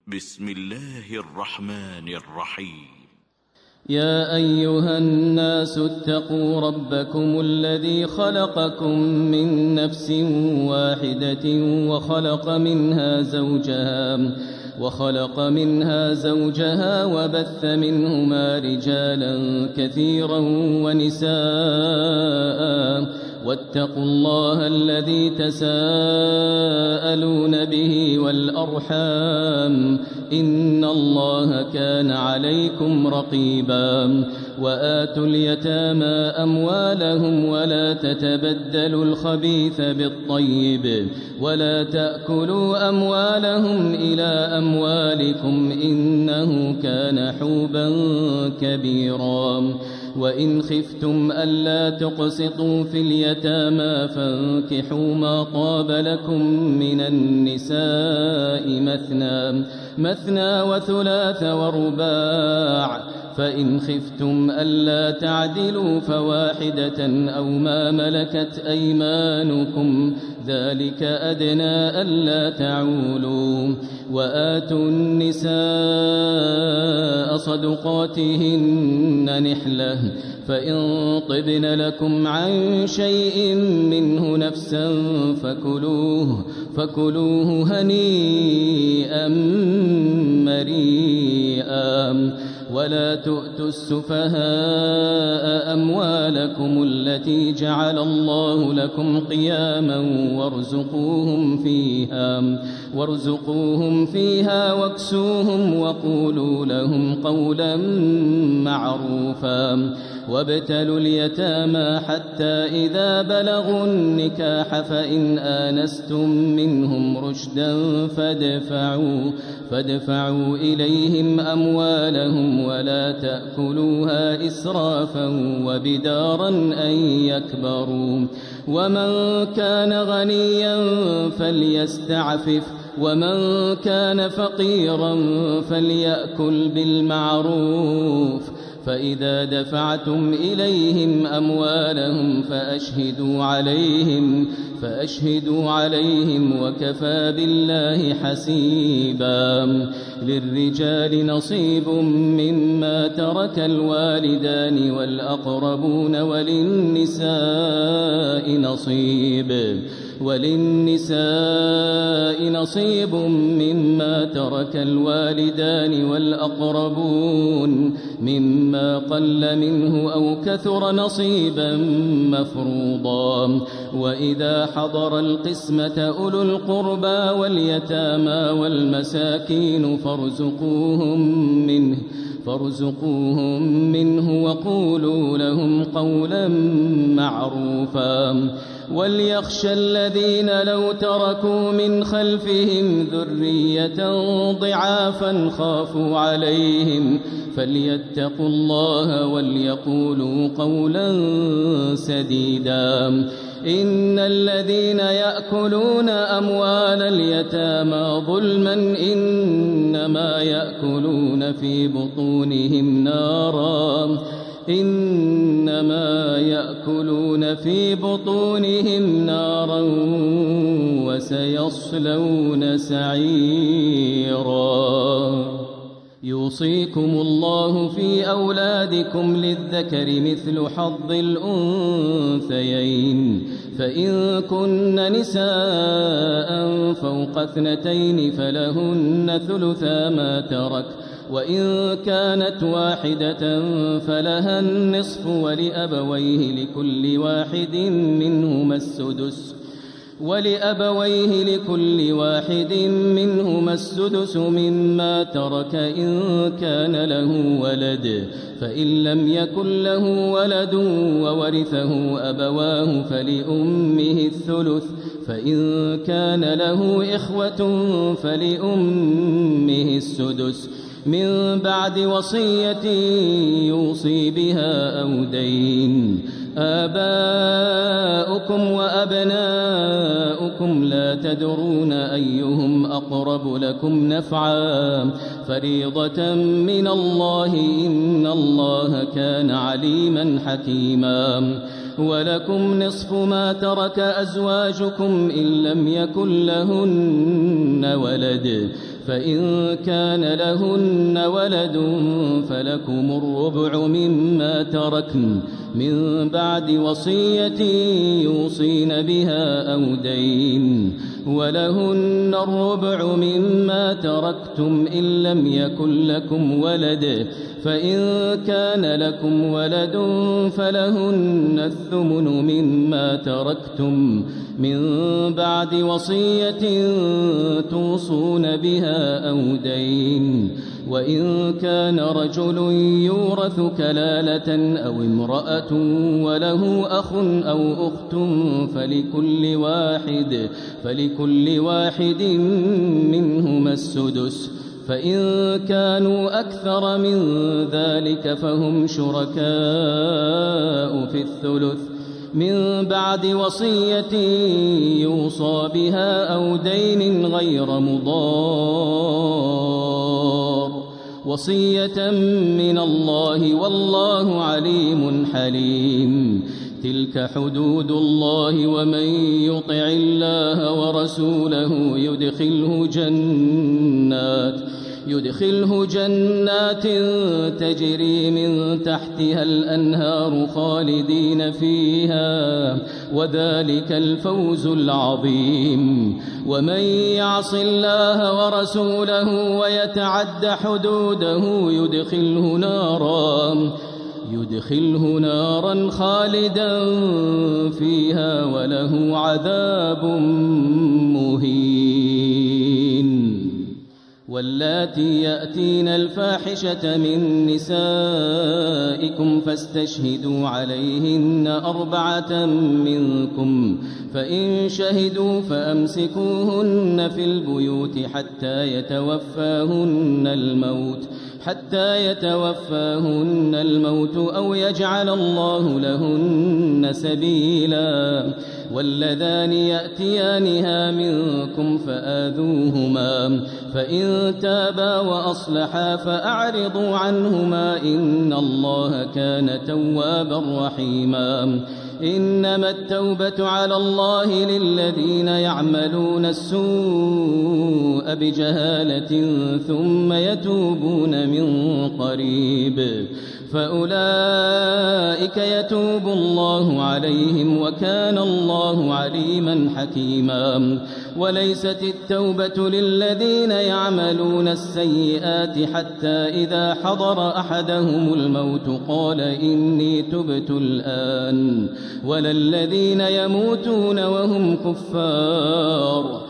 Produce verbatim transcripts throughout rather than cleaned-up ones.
بسم الله الرحمن الرحيم. يا أيها الناس اتقوا ربكم الذي خلقكم من نفس واحدة وخلق منها زوجها وخلق منها زوجها وبث منهما رجالا كثيرا ونساء واتقوا الله الذي تساءلون به والأرحام إن الله كان عليكم رقيبا وآتوا اليتامى أموالهم ولا تتبدلوا الخبيث بالطيب ولا تأكلوا أموالهم إلى أموالكم إنه كان حوبا كبيرا وإن خفتم ألا تقسطوا في اليتامى فانكحوا ما طاب لكم من النساء مثنى مثنى وثلاث ورباع فإن خفتم ألا تعدلوا فواحدة أو ما ملكت أيمانكم ذلك أدنى ألا تعولوا وآتوا النساء صدقاتهن نحلة فإن طبن لكم عن شيء منه نفسا فكلوه فكلوه هنيئا مريئا ولا تؤتوا السفهاء أموالكم التي جعل الله لكم قياما وارزقوهم فيها وارزقوهم فيها واكسوهم وقولوا لهم قولا معروفا وابتلوا اليتامى حتى إذا بلغوا النكاح فإن آنستم منهم رشدا فادفعوا فادفعوا إليهم أموالهم ولا تأكلوها إسرافا وبدارا أن يكبروا ومن كان غنيا فليستعفف ومن كان فقيرا فليأكل بالمعروف فإذا دفعتم إليهم أموالهم فأشهدوا عليهم فأشهدوا عليهم وكفى بالله حسيبا للرجال نصيب مما ترك الوالدان والأقربون وللنساء نصيب وللنساء نصيب مما ترك الوالدان والأقربون مما قل منه أو كثر نصيبا مفروضا وإذا حضر القسمة أولو القربى واليتامى والمساكين فارزقوهم منه فارزقوهم منه وقولوا لهم قولا معروفا وليخشى الذين لو تركوا من خلفهم ذرية ضعافا خافوا عليهم فليتقوا الله وليقولوا قولا سديدا إن الذين يأكلون أموال اليتامى ظلما إنما يأكلون في بطونهم نارا إنما يأكلون في بطونهم نارا وسيصلون سعيرا يوصيكم الله في أولادكم للذكر مثل حظ الأنثيين فإن كن نساء فوق اثنتين فلهن ثلثا ما ترك وإن كانت واحدة فلها النصف ولأبويه لكل واحد منهما السدس ولأبويه لكل واحد منهما السدس مما ترك إن كان له ولد فإن لم يكن له ولد وورثه أبواه فلأمه الثلث فإن كان له إخوة فلأمه السدس من بعد وصية يوصي بها أو دين آباؤكم وأبناؤكم لا تدرون أيهم أقرب لكم نفعا فريضة من الله إن الله كان عليما حكيما ولكم نصف ما ترك أزواجكم إن لم يكن لهن ولد فإن كان لهن ولد فلكم الربع مما تركن من بعد وصية يوصين بها أو دين ولهن الربع مما تركتم إن لم يكن لكم ولد فإن كان لكم ولد فلهن الثمن مما تركتم من بعد وصية توصون بها أو دين وإن كان رجل يورث كلالة أو امرأة وله أخ أو أخت فلكل واحد فلكل واحد منهما السدس فإن كانوا أكثر من ذلك فهم شركاء في الثلث من بعد وصية يوصى بها أو دين غير مضار وصية من الله والله عليم حليم تلك حدود الله ومن يطع الله ورسوله يدخله جنات يدخله جنات تجري من تحتها الأنهار خالدين فيها وذلك الفوز العظيم ومن يعص الله ورسوله ويتعد حدوده يدخله نارا يدخله نارا خالدا فيها وله عذاب مهين واللاتي يأتين الفاحشة من نسائكم فاستشهدوا عليهن أربعة منكم فإن شهدوا فأمسكوهن في البيوت حتى يتوفاهن الموت حتى يتوفاهن الموت أو يجعل الله لهن سبيلا واللذان يأتيانها منكم فآذوهما فإن تابا وأصلحا فأعرضوا عنهما إن الله كان توابا رحيما إنما التوبة على الله للذين يعملون السوء بجهالة ثم يتوبون من قريب فأولئك يتوب الله عليهم وكان الله عليما حكيما وليست التوبة للذين يعملون السيئات حتى إذا حضر أحدهم الموت قال إني تبت الآن ولا الذين يموتون وهم كفار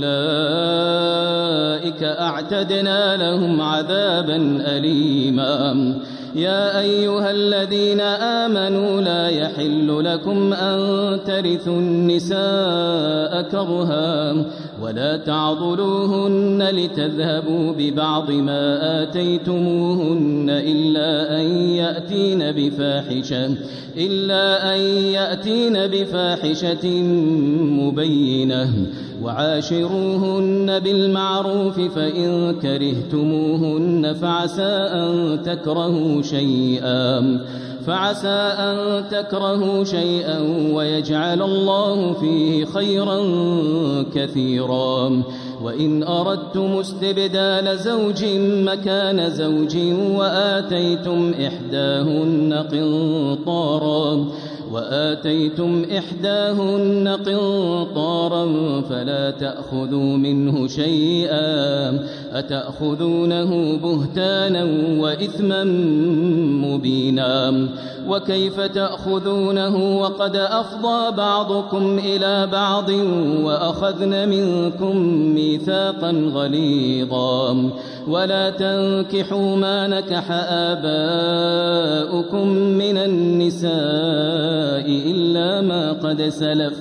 أولئك أعتدنا لهم عذابا أليما يا أيها الذين آمنوا لا يحل لكم أن ترثوا النساء كرها ولا تعضلوهن لتذهبوا ببعض ما آتيتموهن إلا أن يأتين بفاحشة إلا أن يأتين بفاحشة مبينة وعاشروهن بالمعروف فإن كرهتموهن فعسى أن تكرهوا شيئا فعسى أن تكرهوا شيئا ويجعل الله فيه خيرا كثيرا وإن أردتم استبدال زوج مكان زوج وآتيتم إحداهن قنطارا وآتيتم إحداهن قنطارا فلا تأخذوا منه شيئا أتأخذونه بهتانا وإثما مبينا وكيف تأخذونه وقد أفضى بعضكم إلى بعض وأخذن منكم ميثاقا غليظا ولا تنكحوا ما نكح آباؤكم من النساء إلا ما قد سلف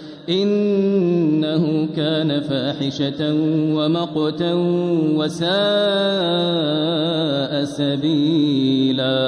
إنه كان فاحشة ومقتا وساء سبيلا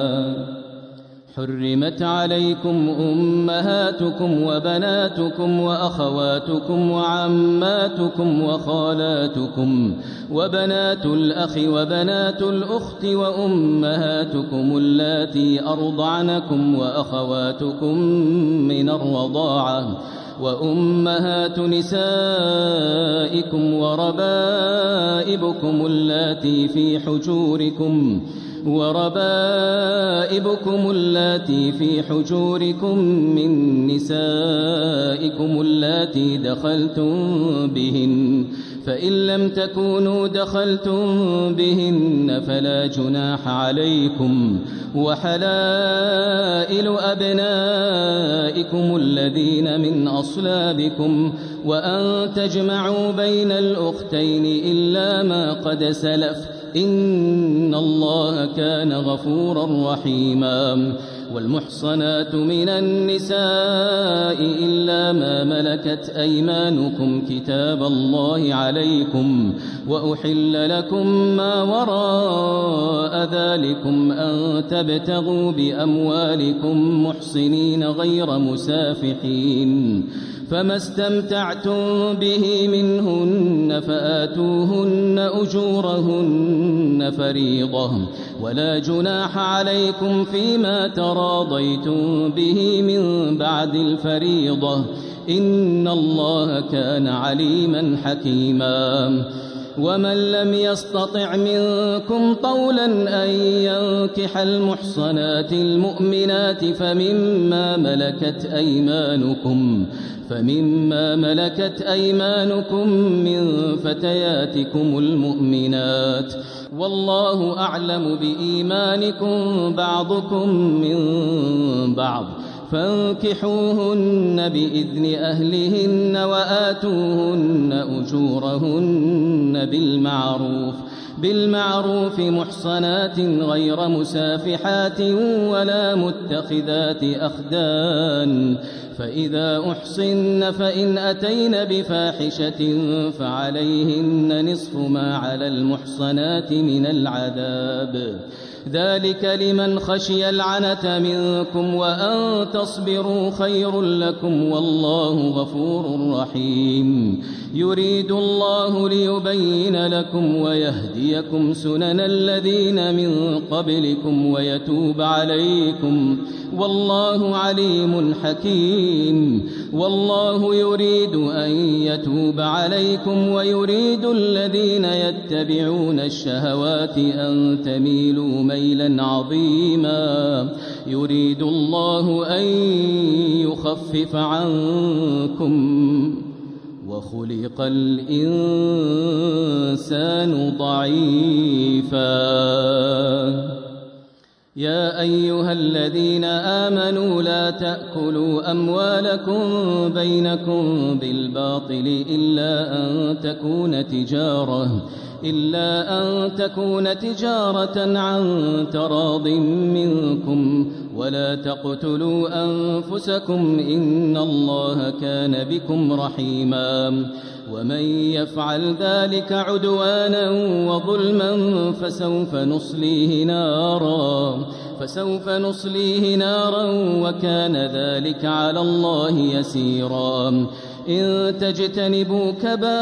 حرمت عليكم أمهاتكم وبناتكم وأخواتكم وعماتكم وخالاتكم وبنات الأخ وبنات الأخت وأمهاتكم اللاتي أرضعنكم وأخواتكم من الرضاعة وأمهات نسائكم وربائبكم اللاتي في حجوركم وربائبكم اللاتي في حجوركم من نسائكم اللاتي دخلتم بهن فإن لم تكونوا دخلتم بهن فلا جناح عليكم وحلائل أبنائكم الذين من أصلابكم وأن تجمعوا بين الأختين إلا ما قد سلف إن الله كان غفورا رحيما والمحصنات من النساء إلا ما ملكت أيمانكم كتاب الله عليكم وأحل لكم ما وراء ذلكم أن تبتغوا بأموالكم محصنين غير مسافحين فما استمتعتم به منهن فآتوهن أجورهن فريضة ولا جناح عليكم فيما تراضيتم به من بعد الفريضة إن الله كان عليما حكيما ومن لم يستطع منكم طولا أن ينكح المحصنات المؤمنات فمما ملكت أيمانكم فمما ملكت أيمانكم من فتياتكم المؤمنات والله أعلم بإيمانكم بعضكم من بعض فانكحوهن بإذن أهلهن وآتوهن أجورهن بالمعروف بالمعروف محصنات غير مسافحات ولا متخذات أخدان فإذا أحصن فإن أتين بفاحشة فعليهن نصف ما على المحصنات من العذاب ذلك لمن خشي العنة منكم وأن تصبروا خير لكم والله غفور رحيم يريد الله ليبين لكم ويهديكم سنن الذين من قبلكم ويتوب عليكم والله عليم حكيم والله يريد أن يتوب عليكم ويريد الذين يتبعون الشهوات أن تميلوا ميلا عظيما يريد الله أن يخفف عنكم وخلق الإنسان ضعيفا يا أيها الذين آمنوا لا تأكلوا أموالكم بينكم بالباطل إلا أن تكون تجارة إلا أن تكون تجارة عن تراض منكم ولا تقتلوا أنفسكم إن الله كان بكم رحيما ومن يفعل ذلك عدوانا وظلما فسوف نصليه نارا فسوف نصليه نارا وكان ذلك على الله يسيرا إن تجتنبوا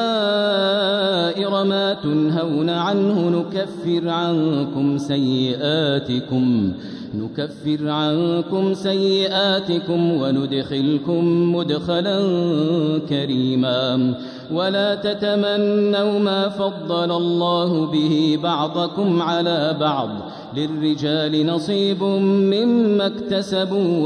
كبائر ما تنهون عنه نكفر عنكم سيئاتكم نكفر عنكم سيئاتكم وندخلكم مدخلا كريما ولا تتمنوا ما فضل الله به بعضكم على بعض للرجال نصيب مما اكتسبوا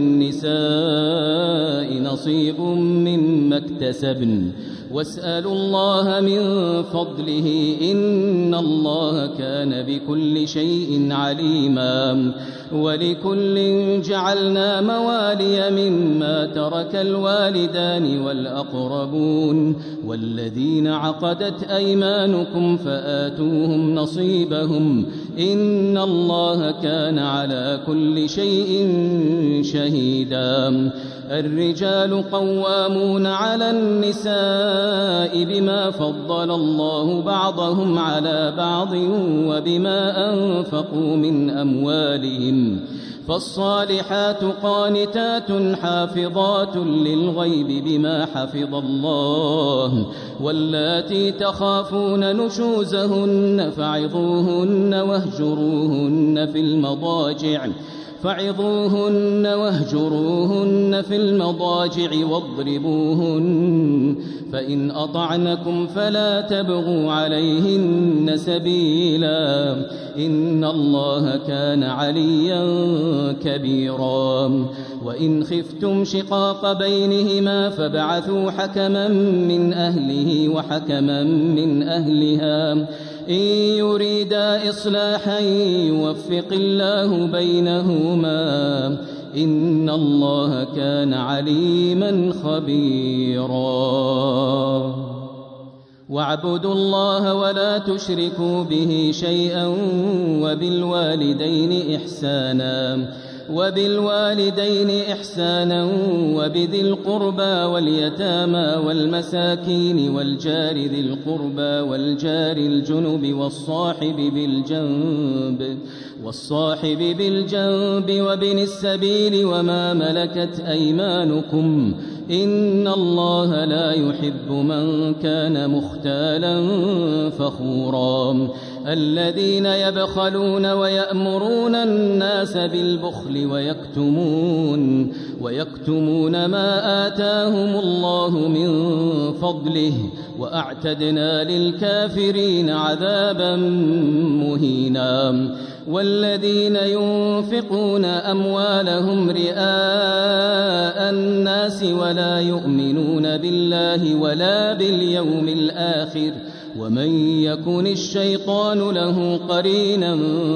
وللنساء نصيب مما اكتسبن واسألوا الله من فضله إن الله كان بكل شيء عليما ولكل جعلنا موالي مما ترك الوالدان والأقربون والذين عقدت أيمانكم فآتوهم نصيبهم إن الله كان على كل شيء شهيدا الرجال قوامون على النساء بما فضل الله بعضهم على بعض وبما أنفقوا من أموالهم فالصالحات قانتات حافظات للغيب بما حفظ الله واللاتي تخافون نشوزهن فعظوهن واهجروهن في المضاجع فعظوهن واهجروهن في المضاجع واضربوهن فإن أطعنكم فلا تبغوا عليهن سبيلا إن الله كان عليا كبيرا وإن خفتم شقاق بينهما فابعثوا حكما من أهله وحكما من أهلها إن يريدا إصلاحا يوفق الله بينهما إن الله كان عليما خبيرا واعبدوا الله ولا تشركوا به شيئا وبالوالدين إحسانا وبالوالدين إحسانا وبذي القربى واليتامى والمساكين والجار ذي القربى والجار الجنب والصاحب بالجنب والصاحب بالجنب وابن السبيل وما ملكت أيمانكم إن الله لا يحب من كان مختالا فخورا الذين يبخلون ويأمرون الناس بالبخل ويكتمون ويكتمون ما آتاهم الله من فضله وأعتدنا للكافرين عذابا مهينا والذين ينفقون أموالهم رئاء الناس ولا يؤمنون بالله ولا باليوم الآخر ومن يكن الشيطان له قرينا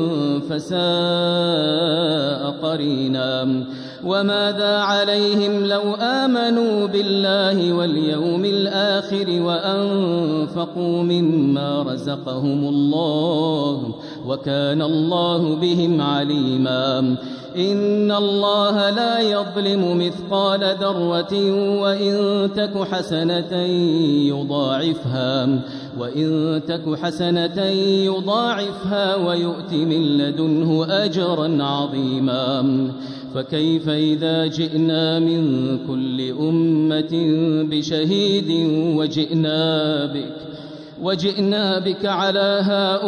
فساء قرينا وماذا عليهم لو آمنوا بالله واليوم الآخر وأنفقوا مما رزقهم الله وكان الله بهم عليما إن الله لا يظلم مثقال ذرة وإن تك حسنة يضاعفها وإن تك حسنة يضاعفها ويؤت من لدنه أجرا عظيما فكيف إذا جئنا من كل أمة بشهيد وجئنا بك وجئنا بك على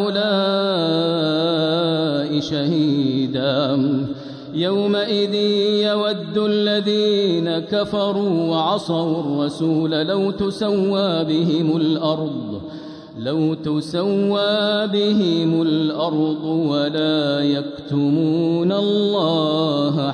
هؤلاء شهيدا يومئذ يود الذين كفروا وعصوا الرسول لو تسوى بهم الأرض لو تسوى بهم الأرض ولا يكتمون الله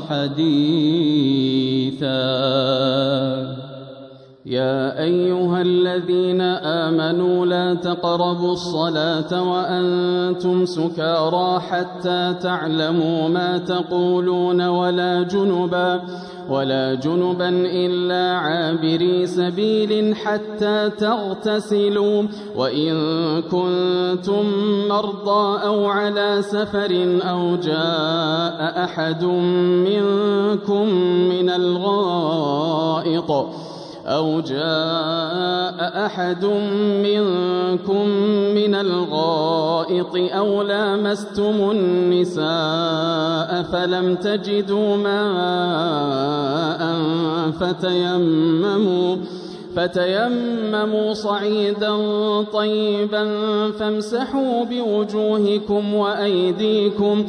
حديثا يا أيها الذين آمنوا لا تقربوا الصلاة وأنتم سكارى حتى تعلموا ما تقولون ولا جنبا ولا جنبا إلا عابري سبيل حتى تغتسلوا وإن كنتم مرضى أو على سفر أو جاء أحد منكم من الغائط أو جاء أحد منكم من الغائط أو لامستم النساء فلم تجدوا ماء فتيمموا فتيمموا صعيدا طيبا فامسحوا بوجوهكم وأيديكم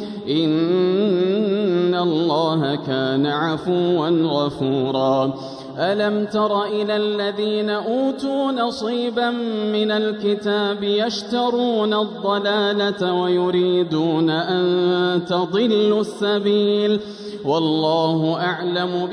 إن الله كان عفوا غفورا ألم تر إلى الذين أوتوا نصيبا من الكتاب يشترون الضلالة ويريدون أن تضلوا السبيل والله أعلم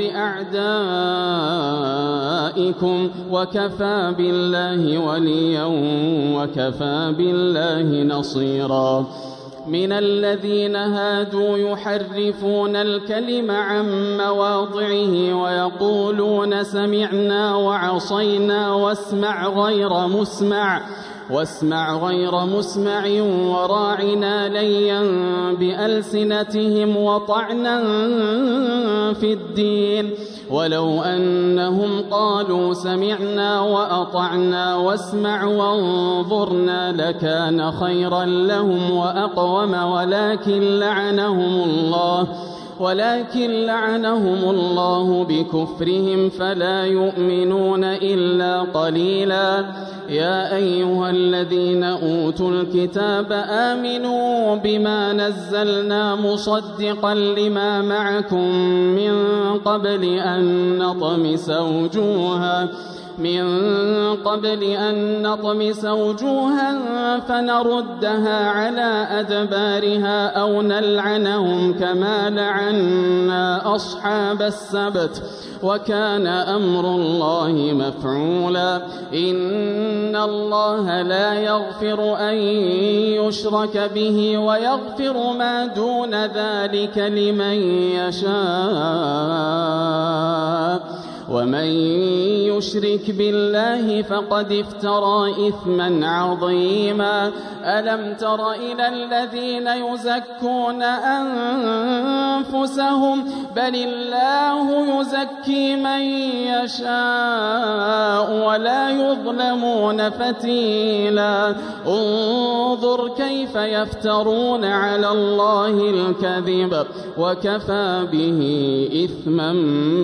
بأعدائكم وكفى بالله وليا وكفى بالله نصيرا من الذين هادوا يحرفون الكلم عن مواضعه ويقولون سمعنا وعصينا واسمع غير مسمع واسمع غير مسمع وراعنا ليا بألسنتهم وطعنا في الدين ولو أنهم قالوا سمعنا وأطعنا واسمع وانظرنا لكان خيرا لهم وأقوم ولكن لعنهم الله ولكن لعنهم الله بكفرهم فلا يؤمنون إلا قليلا. يا أيها الذين أوتوا الكتاب آمنوا بما نزلنا مصدقا لما معكم من قبل أن نطمس وجوها من قبل أن نطمس وجوها فنردها على أدبارها أو نلعنهم كما لعنا أصحاب السبت وكان أمر الله مفعولا. إن الله لا يغفر أن يشرك به ويغفر ما دون ذلك لمن يشاء ومن يشرك بالله فقد افترى إثما عظيما. ألم تر إلى الذين يزكون أنفسهم بل الله يزكي من يشاء ولا يظلمون فتيلا. انظر كيف يفترون على الله الكذب وكفى به إثما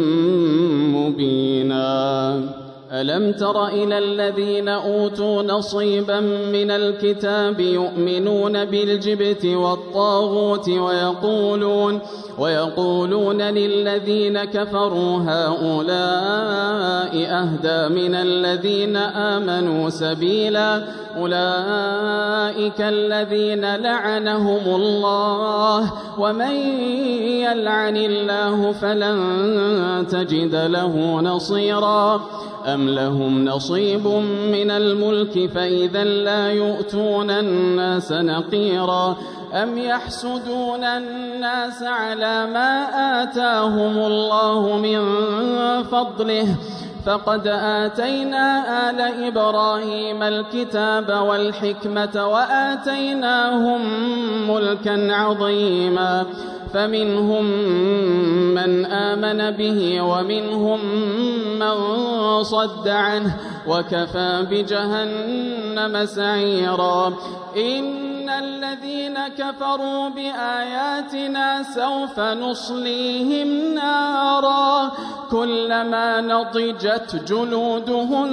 مبينا. ألم تر إلى الذين أوتوا نصيبا من الكتاب يؤمنون بالجبت والطاغوت ويقولون ويقولون للذين كفروا هؤلاء أهدى من الذين آمنوا سبيلا. أولئك الذين لعنهم الله ومن يلعن الله فلن تجد له نصيرا. أم لهم نصيب من الملك فإذا لا يؤتون الناس نقيرا. أم يحسدون الناس على ما آتاهم الله من فضله فقد آتينا آل إبراهيم الكتاب والحكمة وآتيناهم ملكا عظيما. فمنهم من آمن به ومنهم من صد عنه وكفى بجهنم سعيرا. إن الذين كفروا بآياتنا سوف نصليهم نارا كلما نضجت جلودهم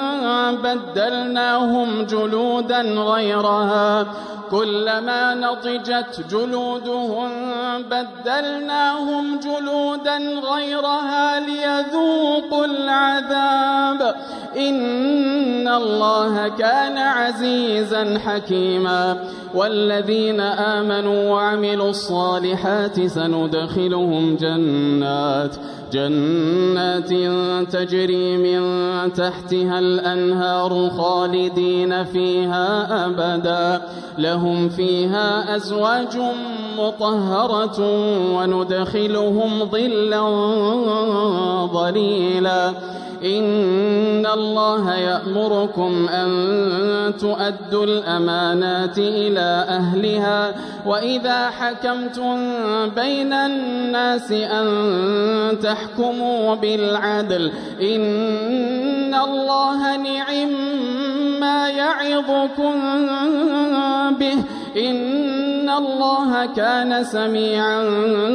بدلناهم جلودا غيرها كلما نضجت جلودهم بدلناهم جلودا غيرها ليذوقوا العذاب إن الله كان عزيزا حكيما. والذين آمنوا وعملوا الصالحات سندخلهم جنات جنات تجري من تحتها الأنهار خالدين فيها أبدا لهم فيها أزواج مطهرة وندخلهم ظلا ظليلا. إن الله يأمركم أن تؤدوا الأمانات إلى أهلها وإذا حكمتم بين الناس أن تحكموا بالعدل إن الله نعم ما يعظكم به إن الله كان سميعا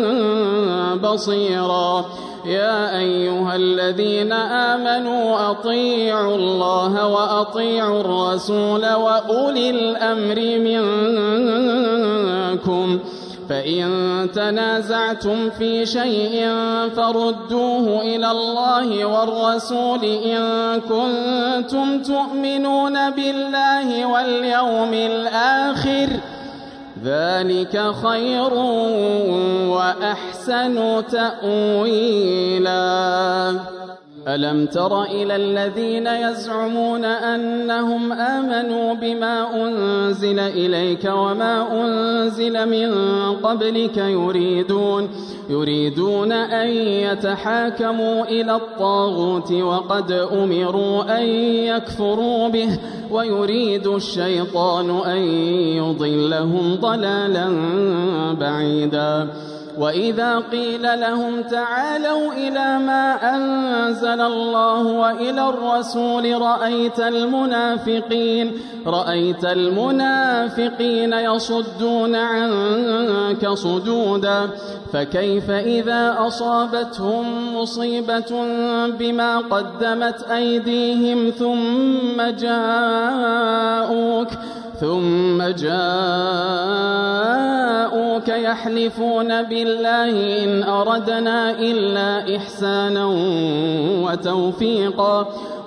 بصيرا. يا أيها الذين آمنوا أطيعوا الله وأطيعوا الرسول وأولي الأمر منكم فإن تنازعتم في شيء فردوه إلى الله والرسول إن كنتم تؤمنون بالله واليوم الآخر ذلك خير وأحسن تأويلا. ألم تر إلى الذين يزعمون أنهم آمنوا بما أنزل إليك وما أنزل من قبلك يريدون يريدون أن يتحاكموا إلى الطاغوت وقد أمروا أن يكفروا به ويريد الشيطان أن يضلهم ضلالا بعيدا. وإذا قيل لهم تعالوا إلى ما أنزل الله وإلى الرسول رأيت المنافقين رأيت المنافقين يصدون عنك صدودا فكيف إذا أصابتهم مصيبة بما قدمت أيديهم ثم جاءوك ثم جاءوك يحلفون بالله إن أردنا إلا إحسانا وتوفيقا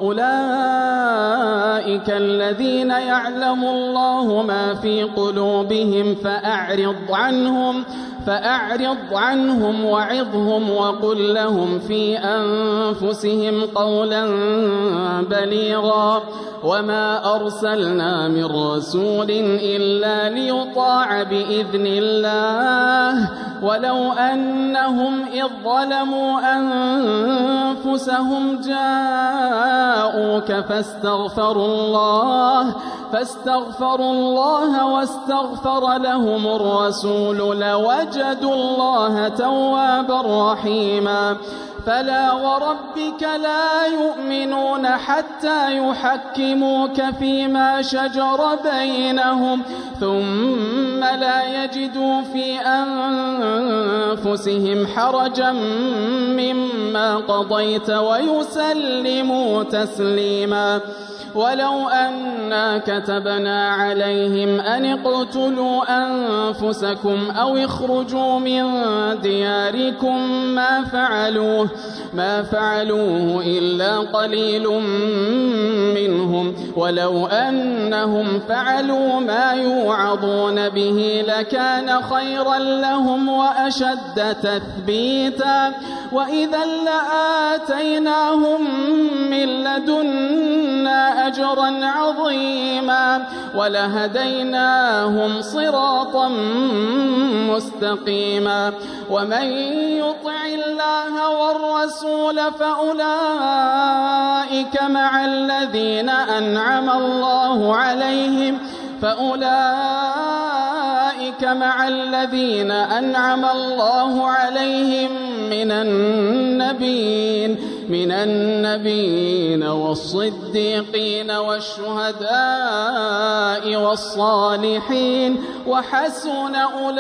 أولئك الذين يعلم الله ما في قلوبهم فأعرض عنهم فأعرض عنهم وعظهم وقل لهم في أنفسهم قولا بليغا وما أرسلنا من رسول إلا ليطاع بإذن الله ولو أنهم إذ ظلموا أنفسهم جاءوك فاستغفروا الله فاستغفروا الله واستغفر لهم الرسول لوجدوا الله توابا رحيما فلا وربك لا يؤمنون حتى يحكموك فيما شجر بينهم ثم لا يجدوا في أنفسهم حرجا مما قضيت ويسلموا تسليما ولو أنا كتبنا عليهم أن اقتلوا أنفسكم أو اخرجوا من دياركم ما فعلوه ما فعلوه إلا قليل منهم ولو أنهم فعلوا ما يوعظون به لكان خيرا لهم وأشد تثبيتا وإذا لآتيناهم من لدنا أجرا عظيما ولهديناهم صراطا مستقيما ومن يطع الله والرسول فأولئك مع الذين أنعم الله عليهم فأولئك مع الذين أنعم الله عليهم من النبيين من النبيين والصديقين والشهداء والصالحين وحسن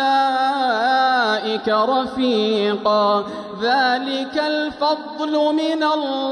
أولئك رفيقا ذلك الفضل من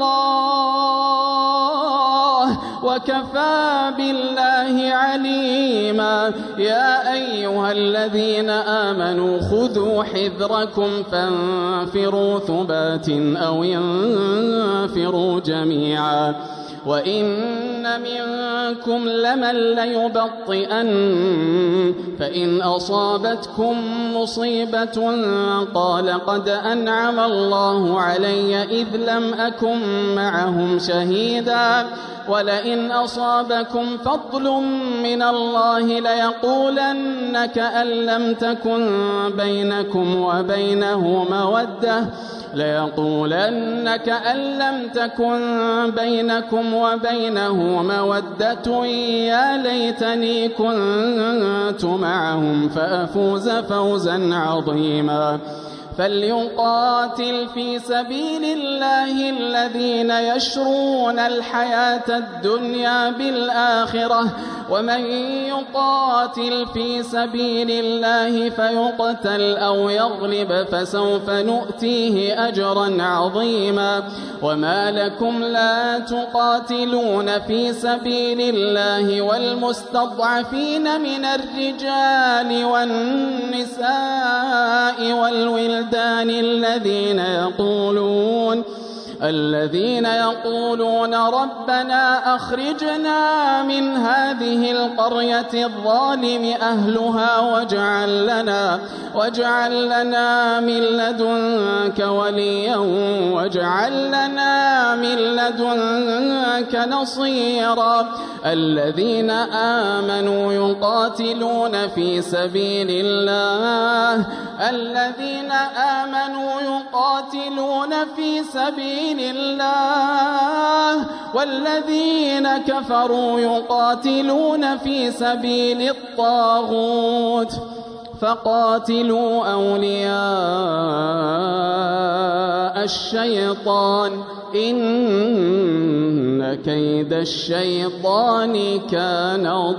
الله وكفى بالله عليما يا أيها الذين آمنوا خذوا حذركم فانفروا ثبات أو ينفروا جميعا وإن منكم لمن ليبطئن فإن أصابتكم مصيبة قال قد أنعم الله علي إذ لم أكن معهم شهيدا ولئن أصابكم فضل من الله ليقولن كأن لم تكن بينكم وبينه مودة ليقولن كأن لم تكن بينكم وبينه مودة يا ليتني كنت معهم فأفوز فوزا عظيما فليقاتل في سبيل الله الذين يشرون الحياة الدنيا بالآخرة ومن يقاتل في سبيل الله فيقتل أو يغلب فسوف نؤتيه أجرا عظيما وما لكم لا تقاتلون في سبيل الله والمستضعفين من الرجال والنساء والولدان الذين يقولون الذين يقولون ربنا أخرجنا من هذه القرية الظالم أهلها واجعل لنا واجعل لنا من لدنك وليا واجعل لنا من لدنك نصيرا الذين آمنوا يقاتلون في سبيل الله الذين آمنوا يقاتلون في سبيل الله والذين كفروا يقاتلون في سبيل الطاغوت فقاتلوا أولياء الشيطان إن كيد الشيطان كان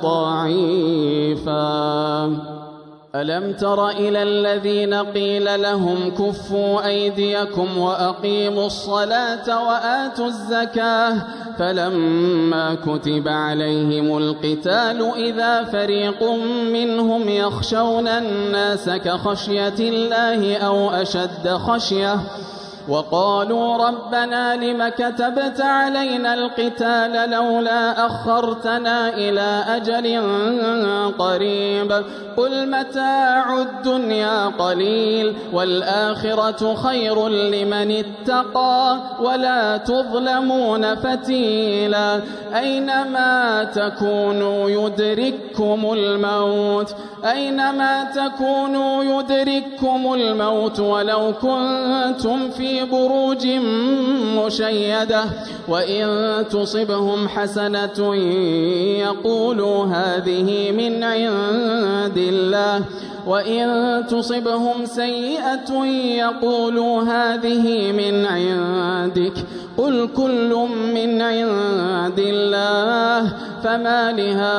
ضعيفا ألم تر إلى الذين قيل لهم كفوا أيديكم وأقيموا الصلاة وآتوا الزكاة فلما كتب عليهم القتال إذا فريق منهم يخشون الناس كخشية الله أو أشد خشية وقالوا ربنا لم كتبت علينا القتال لولا أخرتنا إلى أجل قريب قل متاع الدنيا قليل والآخرة خير لمن اتقى ولا تظلمون فتيلا أينما تكونوا يدرككم الموت أينما تكونوا يدرككم الموت ولو كنتم في بروج مشيدة وإن تصبهم حسنة يقولوا هذه من عند الله وإن تصبهم سيئة يقولوا هذه من عندك قل كل من عند الله فما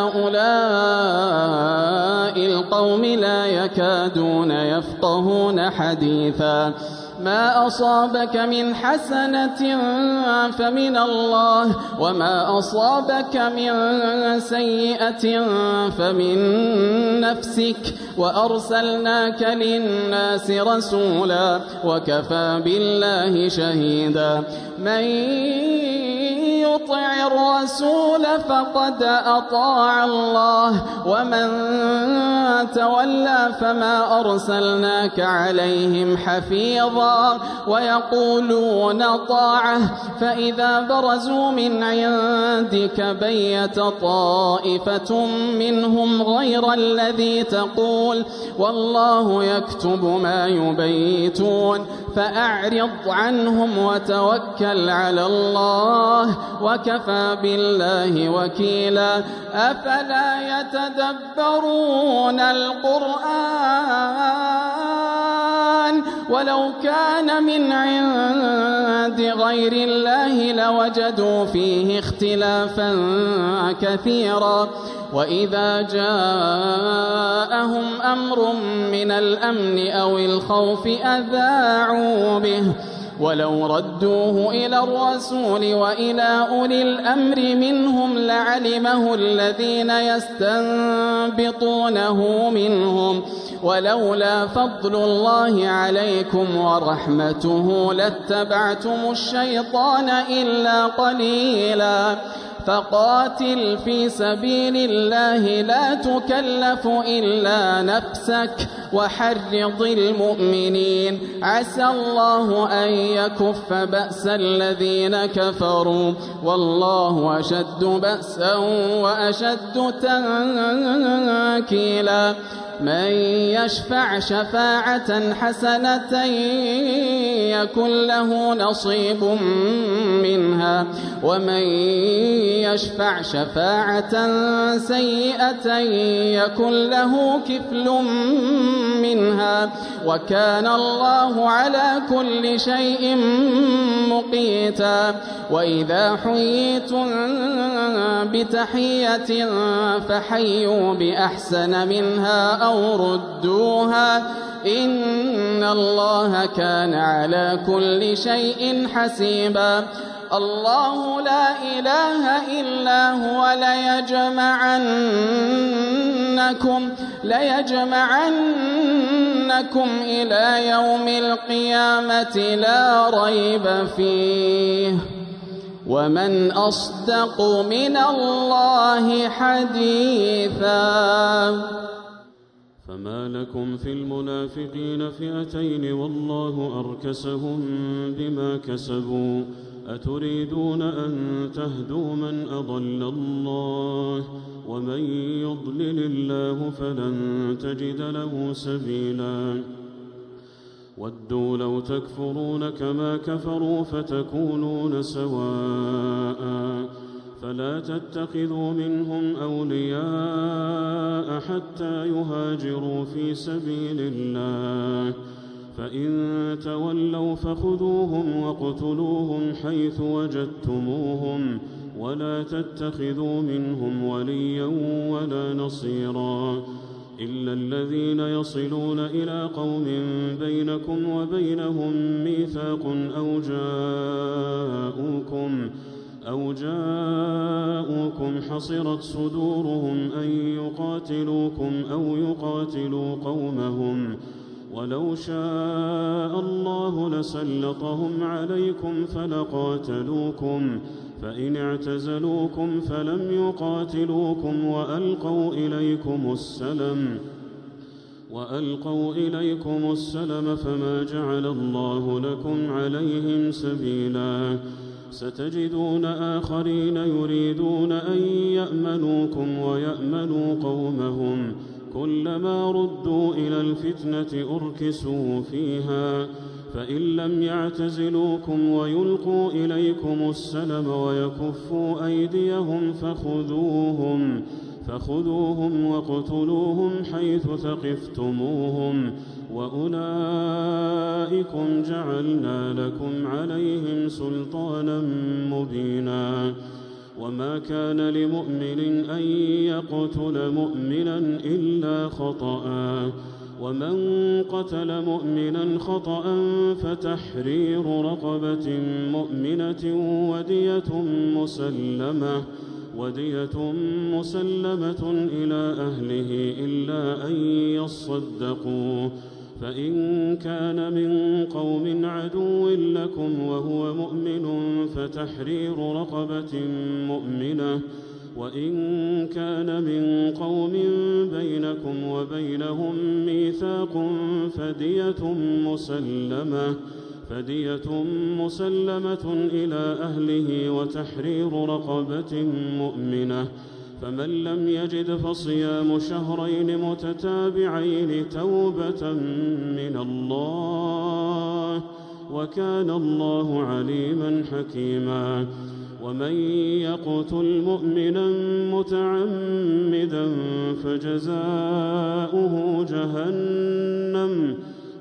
لهؤلاء القوم لا يكادون يفقهون حديثا ما أصابك من حسنة فمن الله وما أصابك من سيئة فمن نفسك وأرسلناك للناس رسولا وكفى بالله شهيدا من يطع الرسول فقد أطاع الله ومن تولى فما أرسلناك عليهم حفيظا ويقولون طاعة فإذا برزوا من عندك بيت طائفة منهم غير الذي تقول والله يكتب ما يبيتون فأعرض عنهم وتوكل على الله وكفى بالله وكيلا أفلا يتدبرون القرآن ولو كان من عند غير الله لوجدوا فيه اختلافا كثيرا وإذا جاءهم أمر من الأمن أو الخوف أذاعوا به ولو ردوه إلى الرسول وإلى أولي الأمر منهم لعلمه الذين يستنبطونه منهم ولولا فضل الله عليكم ورحمته لاتبعتم الشيطان إلا قليلا فقاتل في سبيل الله لا تكلف إلا نفسك وحرض المؤمنين عسى الله أن يكف بأس الذين كفروا والله أشد بأسا وأشد تنكيلا من يشفع شفاعة حسنة يكن له نصيب منها ومن يشفع شفاعة سيئة يكن له كفل منها وكان الله على كل شيء مقيتا وإذا حييتم بتحية فحيوا بأحسن منها أو ردوها إن الله كان على كل شيء حسيبا الله لا إله إلا هو ليجمعنكم ليجمعنكم إلى يوم القيامة لا ريب فيه ومن أصدق من الله حديثا فما لكم في المنافقين فئتين والله أركسهم بما كسبوا أتريدون أن تهدوا من أضل الله ومن يضلل الله فلن تجد له سبيلا ودوا لو تكفرون كما كفروا فتكونون سواء فلا تتخذوا منهم أولياء حتى يهاجروا في سبيل الله، فإن تولوا فخذوهم واقتلوهم حيث وجدتموهم، ولا تتخذوا منهم وليا ولا نصيرا، إلا الذين يصلون إلى قوم بينكم وبينهم ميثاق أو جاءوكم أو جاءوكم حصرت صدورهم أن يقاتلوكم أو يقاتلوا قومهم، ولو شاء الله لسلطهم عليكم فلقاتلوكم، فإن اعتزلوكم فلم يقاتلوكم وألقوا إليكم السلم وألقوا إليكم السلم فما جعل الله لكم عليهم سبيلا. ستجدون آخرين يريدون أن يأمنوكم ويأمنوا قومهم، كلما ردوا إلى الفتنة أركسوا فيها، فإن لم يعتزلوكم ويلقوا إليكم السلم ويكفوا أيديهم فخذوهم فخذوهم واقتلوهم حيث ثقفتموهم، وأولئكم جعلنا لكم عليهم سلطانا مبينا. وما كان لمؤمن أن يقتل مؤمنا إلا خطأ، ومن قتل مؤمنا خطأ فتحرير رقبة مؤمنة ودية مسلمة ودية مسلمة إلى أهله إلا أن يصدقوا، فإن كان من قوم عدو لكم وهو مؤمن فتحرير رقبة مؤمنة، وإن كان من قوم بينكم وبينهم ميثاق فدية مسلمة فدية مسلمة إلى أهله وتحرير رقبة مؤمنة، فمن لم يجد فصيام شهرين متتابعين توبة من الله، وكان الله عليما حكيما. ومن يقتل مؤمنا متعمدا فجزاؤه جهنم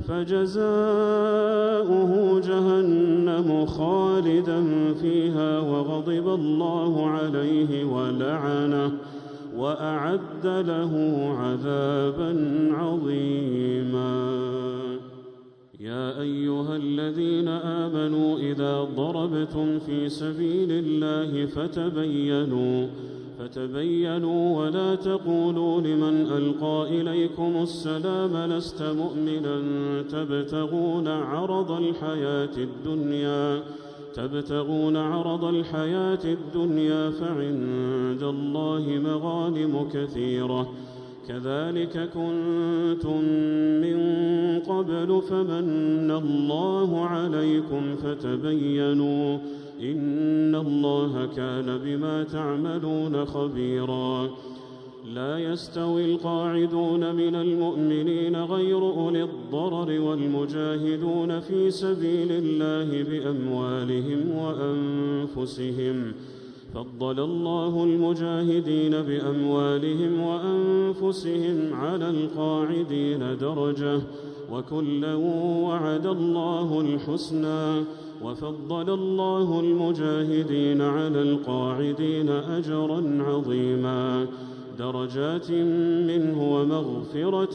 فجزاؤه جهنم خالدا فيها وغضب الله عليه ولعنه وأعد له عذابا عظيما. يا أيها الذين آمنوا إذا ضربتم في سبيل الله فتبينوا فتبينوا ولا تقولوا لمن ألقى إليكم السلام لست مؤمنا تبتغون عرض الحياة الدنيا تبتغون عرض الحياة الدنيا فعند الله مغانم كثيرة كذلك كنتم من قبل فمن الله عليكم فتبينوا إن الله كان بما تعملون خبيرا. لا يستوي القاعدون من المؤمنين غير أولي الضرر والمجاهدون في سبيل الله بأموالهم وأنفسهم فضل الله المجاهدين بأموالهم وأنفسهم على القاعدين درجة وكلا وعد الله الحسنى وفضل الله المجاهدين على القاعدين أجرا عظيما درجات منه ومغفرة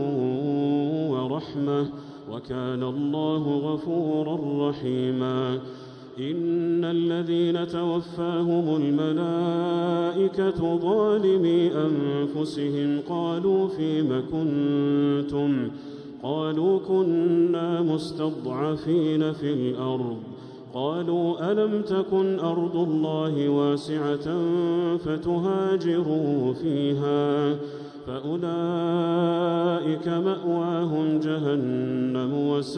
ورحمة وكان الله غفورا رحيما. إن الذين توفاهم الملائكة ظالمي أنفسهم قالوا فيم كنتم قالوا كنا مستضعفين في الأرض قالوا ألم تكن أرض الله واسعة فتهاجروا فيها فأولئك مأواهم جهنم